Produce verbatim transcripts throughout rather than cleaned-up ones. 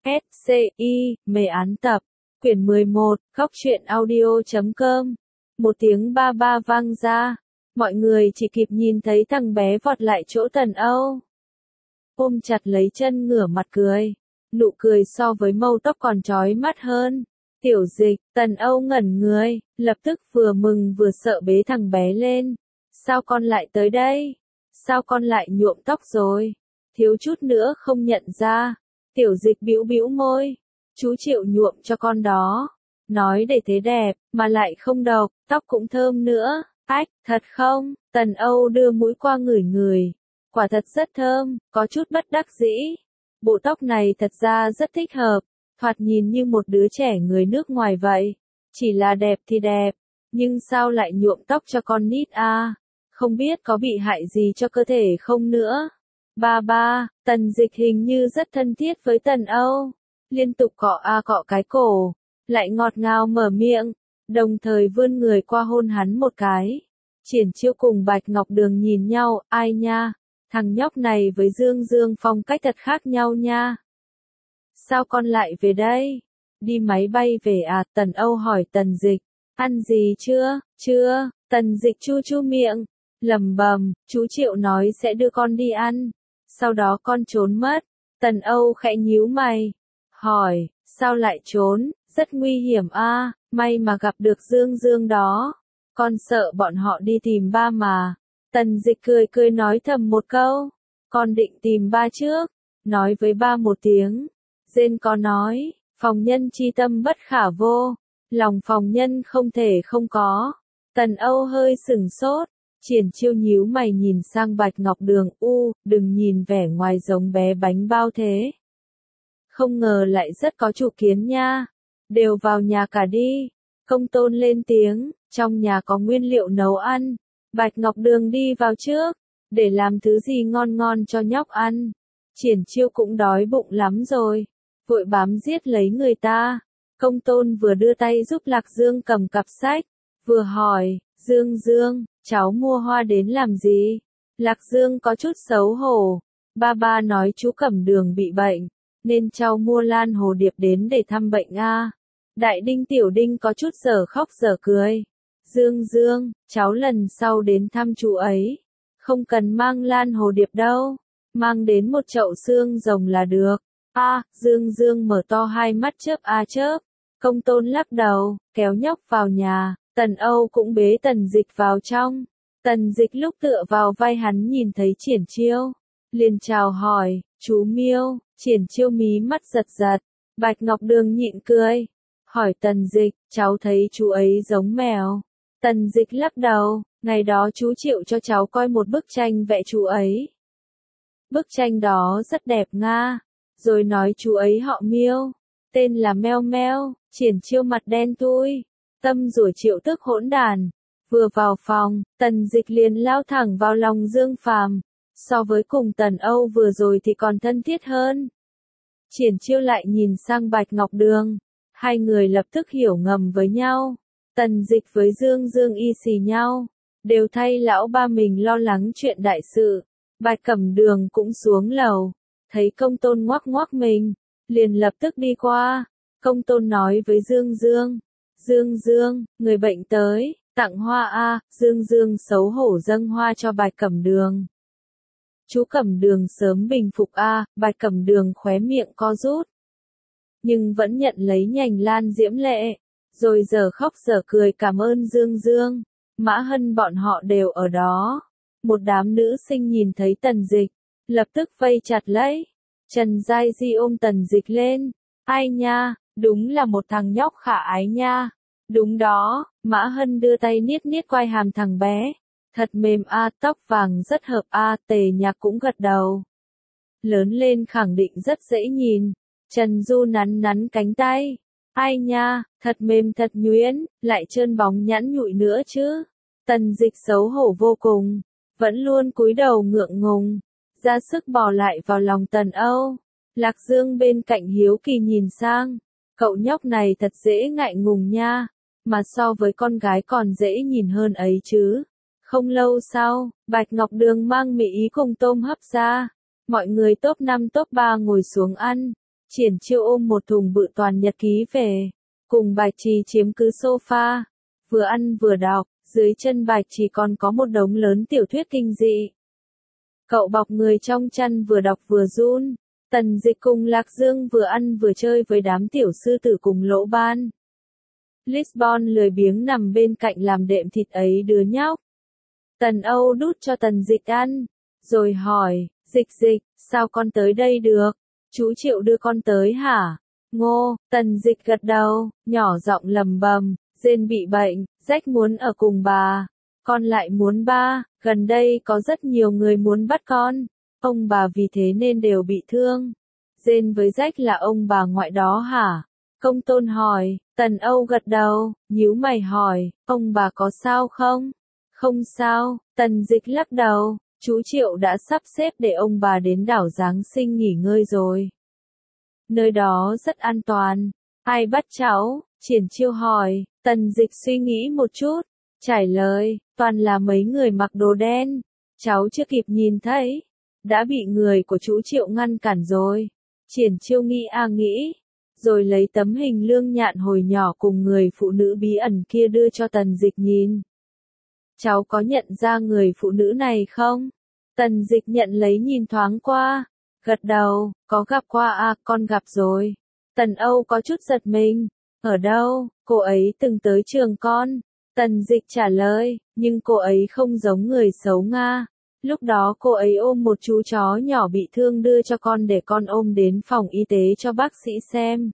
S C I, mê án tập, quyển mười một, góc truyện audio chấm com. Một tiếng ba ba vang ra, mọi người chỉ kịp nhìn thấy thằng bé vọt lại chỗ Tần Âu. Ôm chặt lấy chân ngửa mặt cười, nụ cười so với mâu tóc còn chói mắt hơn. Tiểu Dịch, Tần Âu ngẩn người, lập tức vừa mừng vừa sợ bế thằng bé lên. Sao con lại tới đây? Sao con lại nhuộm tóc rồi? Thiếu chút nữa không nhận ra. Tiểu Dịch bĩu bĩu môi. Chú chịu nhuộm cho con đó. Nói để thế đẹp, mà lại không độc, tóc cũng thơm nữa. Ách, thật không? Tần Âu đưa mũi qua ngửi ngửi. Quả thật rất thơm, có chút bất đắc dĩ. Bộ tóc này thật ra rất thích hợp, thoạt nhìn như một đứa trẻ người nước ngoài vậy. Chỉ là đẹp thì đẹp, nhưng sao lại nhuộm tóc cho con nít à? Không biết có bị hại gì cho cơ thể không nữa. Ba ba, Tần Dịch hình như rất thân thiết với Tần Âu. Liên tục cọ a cọ cái cổ, lại ngọt ngào mở miệng, đồng thời vươn người qua hôn hắn một cái. Triển Chiêu cùng Bạch Ngọc Đường nhìn nhau, ai nha, thằng nhóc này với Dương Dương phong cách thật khác nhau nha. Sao con lại về đây? Đi máy bay về à? Tần Âu hỏi Tần Dịch. Ăn gì chưa? Chưa. Tần Dịch chu chu miệng, lẩm bẩm, chú Triệu nói sẽ đưa con đi ăn. Sau đó con trốn mất. Tần Âu khẽ nhíu mày, hỏi, sao lại trốn? Rất nguy hiểm a, may mà gặp được Dương Dương đó. Con sợ bọn họ đi tìm ba mà. Tần Dịch cười cười nói thầm một câu. Con định tìm ba trước. Nói với ba một tiếng. Dên có nói, phòng nhân chi tâm bất khả vô. Lòng phòng nhân không thể không có. Tần Âu hơi sửng sốt. Triển Chiêu nhíu mày nhìn sang Bạch Ngọc Đường. U, đừng nhìn vẻ ngoài giống bé bánh bao thế. Không ngờ lại rất có chủ kiến nha. Đều vào nhà cả đi. Công Tôn lên tiếng, trong nhà có nguyên liệu nấu ăn. Bạch Ngọc Đường đi vào trước, để làm thứ gì ngon ngon cho nhóc ăn. Triển Chiêu cũng đói bụng lắm rồi, vội bám giết lấy người ta. Công Tôn vừa đưa tay giúp Lạc Dương cầm cặp sách, vừa hỏi, Dương Dương, cháu mua hoa đến làm gì? Lạc Dương có chút xấu hổ. Ba ba nói chú Cẩm Đường bị bệnh, nên cháu mua lan hồ điệp đến để thăm bệnh a. Đại Đinh Tiểu Đinh có chút giờ khóc giờ cười. Dương Dương, cháu lần sau đến thăm chú ấy, không cần mang lan hồ điệp đâu, mang đến một chậu xương rồng là được. A, à, Dương Dương mở to hai mắt chớp a chớp. Công Tôn lắc đầu, kéo nhóc vào nhà. Tần Âu cũng bế Tần Dịch vào trong. Tần Dịch lúc tựa vào vai hắn nhìn thấy Triển Chiêu, liền chào hỏi, chú Miêu. Triển Chiêu mí mắt giật giật. Bạch Ngọc Đường nhịn cười, hỏi Tần Dịch, cháu thấy chú ấy giống mèo. Tần Dịch lắc đầu, ngày đó chú Triệu cho cháu coi một bức tranh vẽ chú ấy. Bức tranh đó rất đẹp nga, rồi nói chú ấy họ Miêu, tên là Meo Meo. Triển Chiêu mặt đen thui, tâm rủa Triệu tức hỗn đàn. Vừa vào phòng, Tần Dịch liền lao thẳng vào lòng Dương Phàm, so với cùng Tần Âu vừa rồi thì còn thân thiết hơn. Triển Chiêu lại nhìn sang Bạch Ngọc Đường, hai người lập tức hiểu ngầm với nhau. Tần Dịch với Dương Dương y xì nhau, đều thay lão ba mình lo lắng chuyện đại sự. Bạch Cẩm Đường cũng xuống lầu, thấy Công Tôn ngoắc ngoắc mình, liền lập tức đi qua. Công Tôn nói với Dương Dương, Dương Dương, người bệnh tới, tặng hoa a. Dương Dương xấu hổ dâng hoa cho Bạch Cẩm Đường. Chú Cẩm Đường sớm bình phục a. Bạch Cẩm Đường khóe miệng co rút, nhưng vẫn nhận lấy nhành lan diễm lệ, rồi giờ khóc giờ cười cảm ơn Dương Dương. Mã Hân bọn họ đều ở đó. Một đám nữ sinh nhìn thấy Tần Dịch, lập tức vây chặt lấy. Trần Giai Di ôm Tần Dịch lên. Ai nha, đúng là một thằng nhóc khả ái nha. Đúng đó, Mã Hân đưa tay niết niết quai hàm thằng bé. Thật mềm a, tóc vàng rất hợp a. Tề Nhạc cũng gật đầu. Lớn lên khẳng định rất dễ nhìn. Trần Du nắn nắn cánh tay. Ai nha, thật mềm thật nhuyễn, lại trơn bóng nhẵn nhụi nữa chứ. Tần Dịch xấu hổ vô cùng, vẫn luôn cúi đầu ngượng ngùng, ra sức bò lại vào lòng Tần Âu. Lạc Dương bên cạnh hiếu kỳ nhìn sang, cậu nhóc này thật dễ ngại ngùng nha, mà so với con gái còn dễ nhìn hơn ấy chứ. Không lâu sau, Bạch Ngọc Đường mang Mỹ Ý cùng tôm hấp ra. Mọi người top năm top ba ngồi xuống ăn. Triển Chiêu ôm một thùng bự toàn nhật ký về, cùng Bạch Trì chiếm cứ sofa, vừa ăn vừa đọc, dưới chân Bạch Trì còn có một đống lớn tiểu thuyết kinh dị. Cậu bọc người trong chăn vừa đọc vừa run, Tần Dịch cùng Lạc Dương vừa ăn vừa chơi với đám tiểu sư tử cùng Lỗ Ban. Lisbon lười biếng nằm bên cạnh làm đệm thịt ấy đứa nhóc. Tần Âu đút cho Tần Dịch ăn, rồi hỏi, Dịch Dịch, sao con tới đây được? Chú Triệu đưa con tới hả? Ngô, Tần Dịch gật đầu, nhỏ giọng lầm bầm, Dên bị bệnh, Rách muốn ở cùng bà. Con lại muốn ba, gần đây có rất nhiều người muốn bắt con. Ông bà vì thế nên đều bị thương. Dên với Rách là ông bà ngoại đó hả? Công Tôn hỏi, Tần Âu gật đầu, nhíu mày hỏi, ông bà có sao không? Không sao, Tần Dịch lắc đầu, chú Triệu đã sắp xếp để ông bà đến đảo Giáng sinh nghỉ ngơi rồi. Nơi đó rất an toàn. Ai bắt cháu? Triển Chiêu hỏi, Tần Dịch suy nghĩ một chút, trả lời, toàn là mấy người mặc đồ đen. Cháu chưa kịp nhìn thấy, đã bị người của chú Triệu ngăn cản rồi. Triển Chiêu nghĩ a nghĩ, rồi lấy tấm hình Lương Nhạn hồi nhỏ cùng người phụ nữ bí ẩn kia đưa cho Tần Dịch nhìn. Cháu có nhận ra người phụ nữ này không? Tần Dịch nhận lấy nhìn thoáng qua, gật đầu, có gặp qua à, con gặp rồi. Tần Âu có chút giật mình, ở đâu, cô ấy từng tới trường con. Tần Dịch trả lời, nhưng cô ấy không giống người xấu Nga. Lúc đó cô ấy ôm một chú chó nhỏ bị thương đưa cho con để con ôm đến phòng y tế cho bác sĩ xem.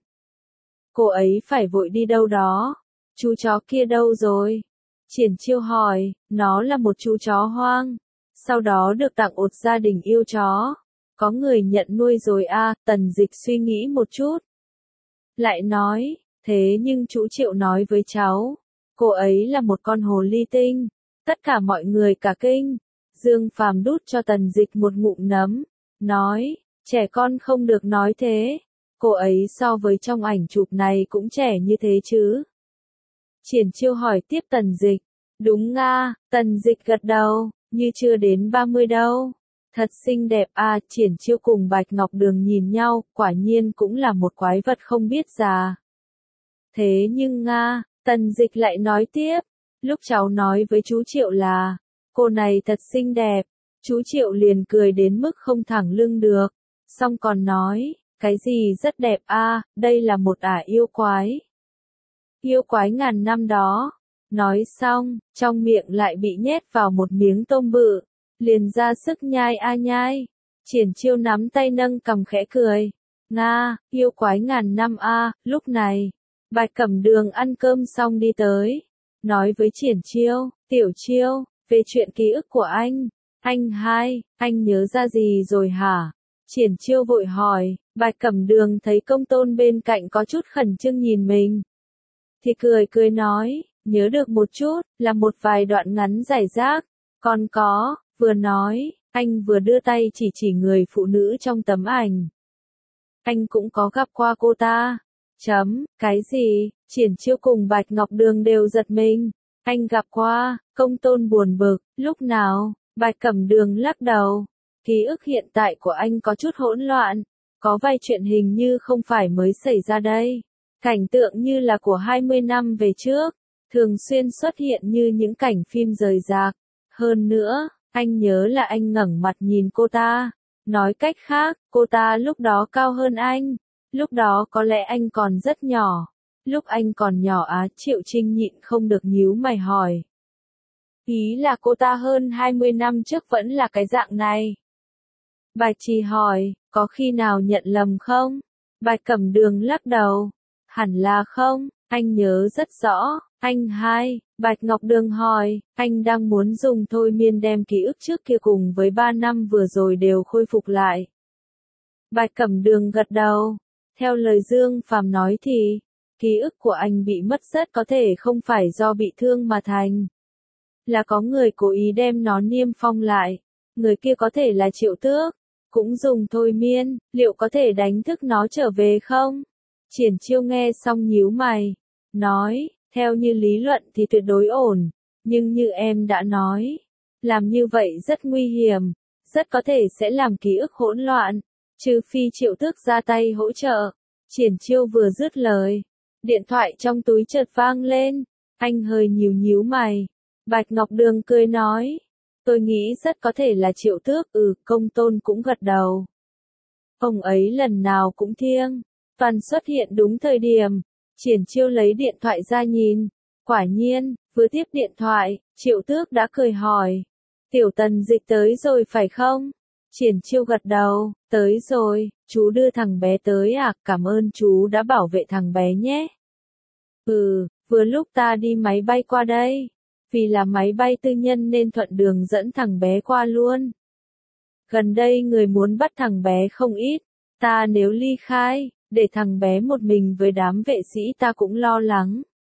Cô ấy phải vội đi đâu đó. Chú chó kia đâu rồi? Triển Chiêu hỏi, nó là một chú chó hoang. Sau đó được tặng ột gia đình yêu chó. Có người nhận nuôi rồi à, Tần Dịch suy nghĩ một chút. Lại nói, thế nhưng chú Triệu nói với cháu, cô ấy là một con hồ ly tinh. Tất cả mọi người cả kinh. Dương Phàm đút cho Tần Dịch một ngụm nấm, nói, trẻ con không được nói thế. Cô ấy so với trong ảnh chụp này cũng trẻ như thế chứ. Triển Chiêu hỏi tiếp Tần Dịch, đúng nga, Tần Dịch gật đầu, như chưa đến ba mươi đâu. Thật xinh đẹp à, Triển Chiêu cùng Bạch Ngọc Đường nhìn nhau, quả nhiên cũng là một quái vật không biết già. Thế nhưng nga, Tần Dịch lại nói tiếp, lúc cháu nói với chú Triệu là, cô này thật xinh đẹp, chú Triệu liền cười đến mức không thẳng lưng được, xong còn nói, cái gì rất đẹp a, đây là một ả yêu quái. Yêu quái ngàn năm đó. Nói xong, trong miệng lại bị nhét vào một miếng tôm bự, liền ra sức nhai a nhai. Triển Chiêu nắm tay nâng cằm khẽ cười. Nga, yêu quái ngàn năm a, lúc này, Bạch Cẩm Đường ăn cơm xong đi tới, nói với Triển Chiêu, Tiểu Chiêu, về chuyện ký ức của anh. Anh hai, anh nhớ ra gì rồi hả? Triển Chiêu vội hỏi, Bạch Cẩm Đường thấy Công Tôn bên cạnh có chút khẩn trương nhìn mình. Thì cười cười nói, nhớ được một chút, là một vài đoạn ngắn rải rác. Còn có, vừa nói, anh vừa đưa tay chỉ chỉ người phụ nữ trong tấm ảnh. Anh cũng có gặp qua cô ta. Chấm, cái gì? Triển Chiêu cùng Bạch Ngọc Đường đều giật mình. Anh gặp qua, Công Tôn buồn bực, lúc nào? Bạch Cẩm Đường lắc đầu. Ký ức hiện tại của anh có chút hỗn loạn. Có vài chuyện hình như không phải mới xảy ra đây. Cảnh tượng như là của hai mươi năm về trước. Thường xuyên xuất hiện như những cảnh phim rời rạc. Hơn nữa, anh nhớ là anh ngẩng mặt nhìn cô ta. Nói cách khác, cô ta lúc đó cao hơn anh. Lúc đó có lẽ anh còn rất nhỏ. Lúc anh còn nhỏ á, Triệu Trinh nhịn không được nhíu mày hỏi. Ý là cô ta hơn hai mươi năm trước vẫn là cái dạng này. Bạch Trì hỏi, có khi nào nhận lầm không? Bạch Cẩm Đường lắc đầu. Hẳn là không, anh nhớ rất rõ. Anh hai, Bạch Ngọc Đường hỏi, anh đang muốn dùng thôi miên đem ký ức trước kia cùng với ba năm vừa rồi đều khôi phục lại. Bạch Cẩm Đường gật đầu. Theo lời Dương Phàm nói thì, ký ức của anh bị mất rất có thể không phải do bị thương mà thành. Là có người cố ý đem nó niêm phong lại. Người kia có thể là Triệu Tước. Cũng dùng thôi miên, liệu có thể đánh thức nó trở về không? Triển Chiêu nghe xong nhíu mày. Nói, theo như lý luận thì tuyệt đối ổn. Nhưng như em đã nói, làm như vậy rất nguy hiểm. Rất có thể sẽ làm ký ức hỗn loạn. trừ phi Triệu Tước ra tay hỗ trợ. Triển Chiêu vừa dứt lời, điện thoại trong túi chợt vang lên, anh hơi nhíu nhíu mày. Bạch Ngọc Đường cười nói, tôi nghĩ rất có thể là Triệu Tước. Ừ, Công Tôn cũng gật đầu. Ông ấy lần nào cũng thiêng, toàn xuất hiện đúng thời điểm. Triển Chiêu lấy điện thoại ra nhìn, quả nhiên, vừa tiếp điện thoại, Triệu Tước đã cười hỏi, Tiểu Tần Dịch tới rồi phải không? Triển Chiêu gật đầu, tới rồi, chú đưa thằng bé tới à, cảm ơn chú đã bảo vệ thằng bé nhé. Ừ, vừa lúc ta đi máy bay qua đây, vì là máy bay tư nhân nên thuận đường dẫn thằng bé qua luôn. Gần đây người muốn bắt thằng bé không ít, ta nếu ly khai, để thằng bé một mình với đám vệ sĩ ta cũng lo lắng.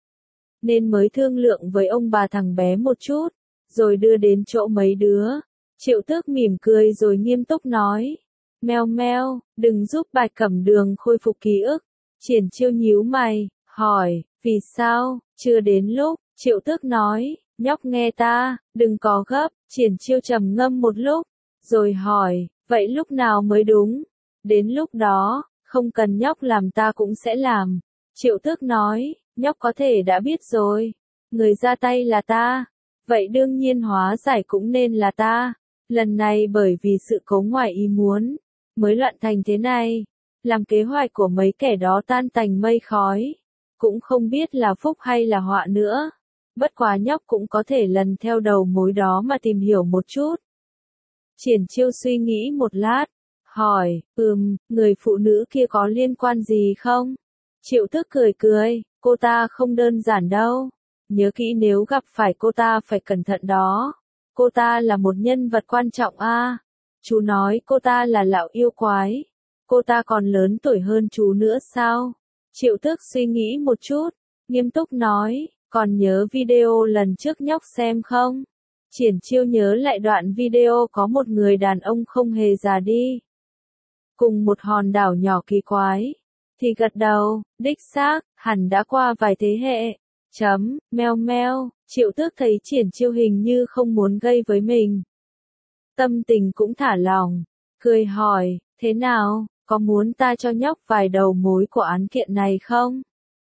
Nên mới thương lượng với ông bà thằng bé một chút, rồi đưa đến chỗ mấy đứa. Triệu Tước mỉm cười rồi nghiêm túc nói, meo meo, đừng giúp Bạch Cẩm Đường khôi phục ký ức. Triển Chiêu nhíu mày, hỏi, vì sao, chưa đến lúc. Triệu Tước nói, nhóc nghe ta, đừng có gấp. Triển Chiêu trầm ngâm một lúc, rồi hỏi, vậy lúc nào mới đúng? Đến lúc đó, không cần nhóc làm ta cũng sẽ làm. Triệu Tước nói, nhóc có thể đã biết rồi, người ra tay là ta, vậy đương nhiên hóa giải cũng nên là ta. Lần này bởi vì sự cố ngoài ý muốn, mới loạn thành thế này, làm kế hoạch của mấy kẻ đó tan tành mây khói, cũng không biết là phúc hay là họa nữa. Bất quá nhóc cũng có thể lần theo đầu mối đó mà tìm hiểu một chút. Triển Chiêu suy nghĩ một lát, hỏi, ừm, người phụ nữ kia có liên quan gì không? Triệu Tước cười cười, cô ta không đơn giản đâu. Nhớ kỹ nếu gặp phải cô ta phải cẩn thận đó. Cô ta là một nhân vật quan trọng a. À. Chú nói cô ta là lão yêu quái. Cô ta còn lớn tuổi hơn chú nữa sao? Triệu Tước suy nghĩ một chút, nghiêm túc nói, còn nhớ video lần trước nhóc xem không? Triển Chiêu nhớ lại đoạn video có một người đàn ông không hề già đi, cùng một hòn đảo nhỏ kỳ quái, thì gật đầu, đích xác, hẳn đã qua vài thế hệ. Chấm, meo meo, Triệu Tước thấy Triển Chiêu hình như không muốn gây với mình. Tâm tình cũng thả lỏng, cười hỏi, thế nào, có muốn ta cho nhóc vài đầu mối của án kiện này không?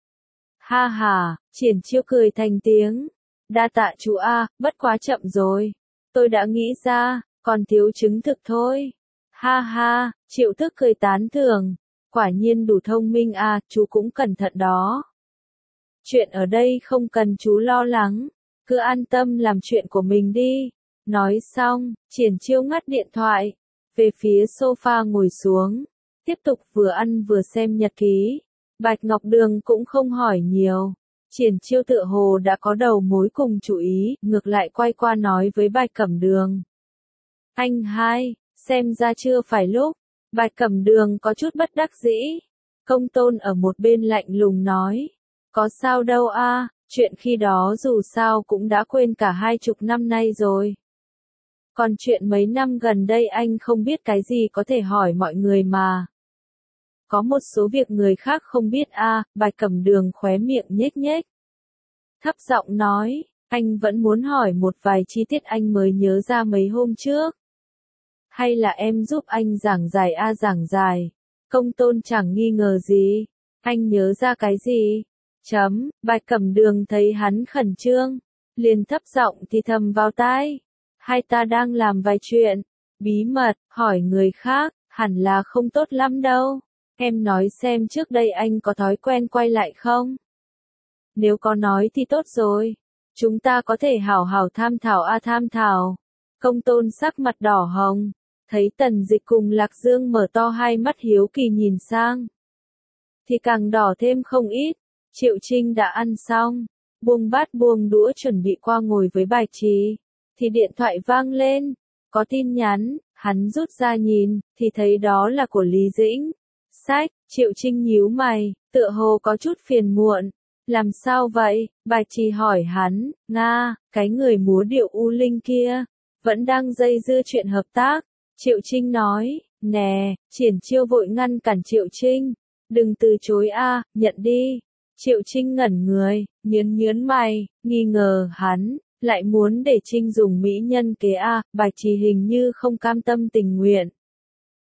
Ha ha, Triển Chiêu cười thành tiếng. Đa tạ chú a, bất quá chậm rồi. Tôi đã nghĩ ra, còn thiếu chứng thực thôi. Ha ha, Triệu Tước cười tán thưởng. Quả nhiên đủ thông minh à, chú cũng cẩn thận đó. Chuyện ở đây không cần chú lo lắng, cứ an tâm làm chuyện của mình đi. Nói xong, Triển Chiêu ngắt điện thoại, về phía sofa ngồi xuống, tiếp tục vừa ăn vừa xem nhật ký. Bạch Ngọc Đường cũng không hỏi nhiều. Triển Chiêu tựa hồ đã có đầu mối cùng chủ ý, ngược lại quay qua nói với Bạch Cẩm Đường. Anh hai, xem ra chưa phải lúc. Bạch Cẩm Đường có chút bất đắc dĩ. Công Tôn ở một bên lạnh lùng nói. Có sao đâu a, chuyện khi đó dù sao cũng đã quên cả hai chục năm nay rồi. Còn chuyện mấy năm gần đây anh không biết cái gì có thể hỏi mọi người mà. Có một số việc người khác không biết a, Bạch Cẩm Đường khóe miệng nhếch nhếch. Thấp giọng nói, anh vẫn muốn hỏi một vài chi tiết anh mới nhớ ra mấy hôm trước. Hay là em giúp anh giảng giải a giảng giải. Công Tôn chẳng nghi ngờ gì. Anh nhớ ra cái gì? Chấm, Bạch Cẩm Đường thấy hắn khẩn trương, liền thấp giọng thì thầm vào tai. Hai ta đang làm vài chuyện, bí mật, hỏi người khác, hẳn là không tốt lắm đâu. Em nói xem trước đây anh có thói quen quay lại không? Nếu có nói thì tốt rồi. Chúng ta có thể hảo hảo tham thảo a tham thảo. Công Tôn sắc mặt đỏ hồng, thấy Tần Dịch cùng Lạc Dương mở to hai mắt hiếu kỳ nhìn sang. Thì càng đỏ thêm không ít. Triệu Trinh đã ăn xong, buông bát buông đũa chuẩn bị qua ngồi với Bạch Trì, thì điện thoại vang lên, có tin nhắn, hắn rút ra nhìn, thì thấy đó là của Lý Dĩnh. Sách, Triệu Trinh nhíu mày, tựa hồ có chút phiền muộn. Làm sao vậy? Bạch Trì hỏi hắn, Nga, cái người múa điệu U Linh kia, vẫn đang dây dưa chuyện hợp tác. Triệu Trinh nói, nè, Triển Chiêu vội ngăn cản Triệu Trinh, đừng từ chối a, nhận đi. Triệu Trinh ngẩn người, nhớn nhớn mày, nghi ngờ hắn, lại muốn để Trinh dùng mỹ nhân kế a, Bạch Trì hình như không cam tâm tình nguyện.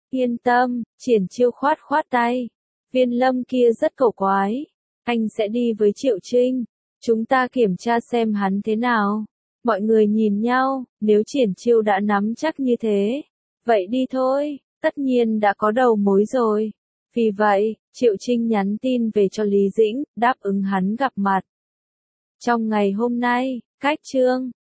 Yên tâm, Triển Chiêu khoát khoát tay. Viên Lâm kia rất cổ quái. Anh sẽ đi với Triệu Trinh. Chúng ta kiểm tra xem hắn thế nào. Mọi người nhìn nhau, nếu Triển Chiêu đã nắm chắc như thế. Vậy đi thôi, tất nhiên đã có đầu mối rồi. Vì vậy, Triệu Trinh nhắn tin về cho Lý Dĩnh, đáp ứng hắn gặp mặt. Trong ngày hôm nay, cách chương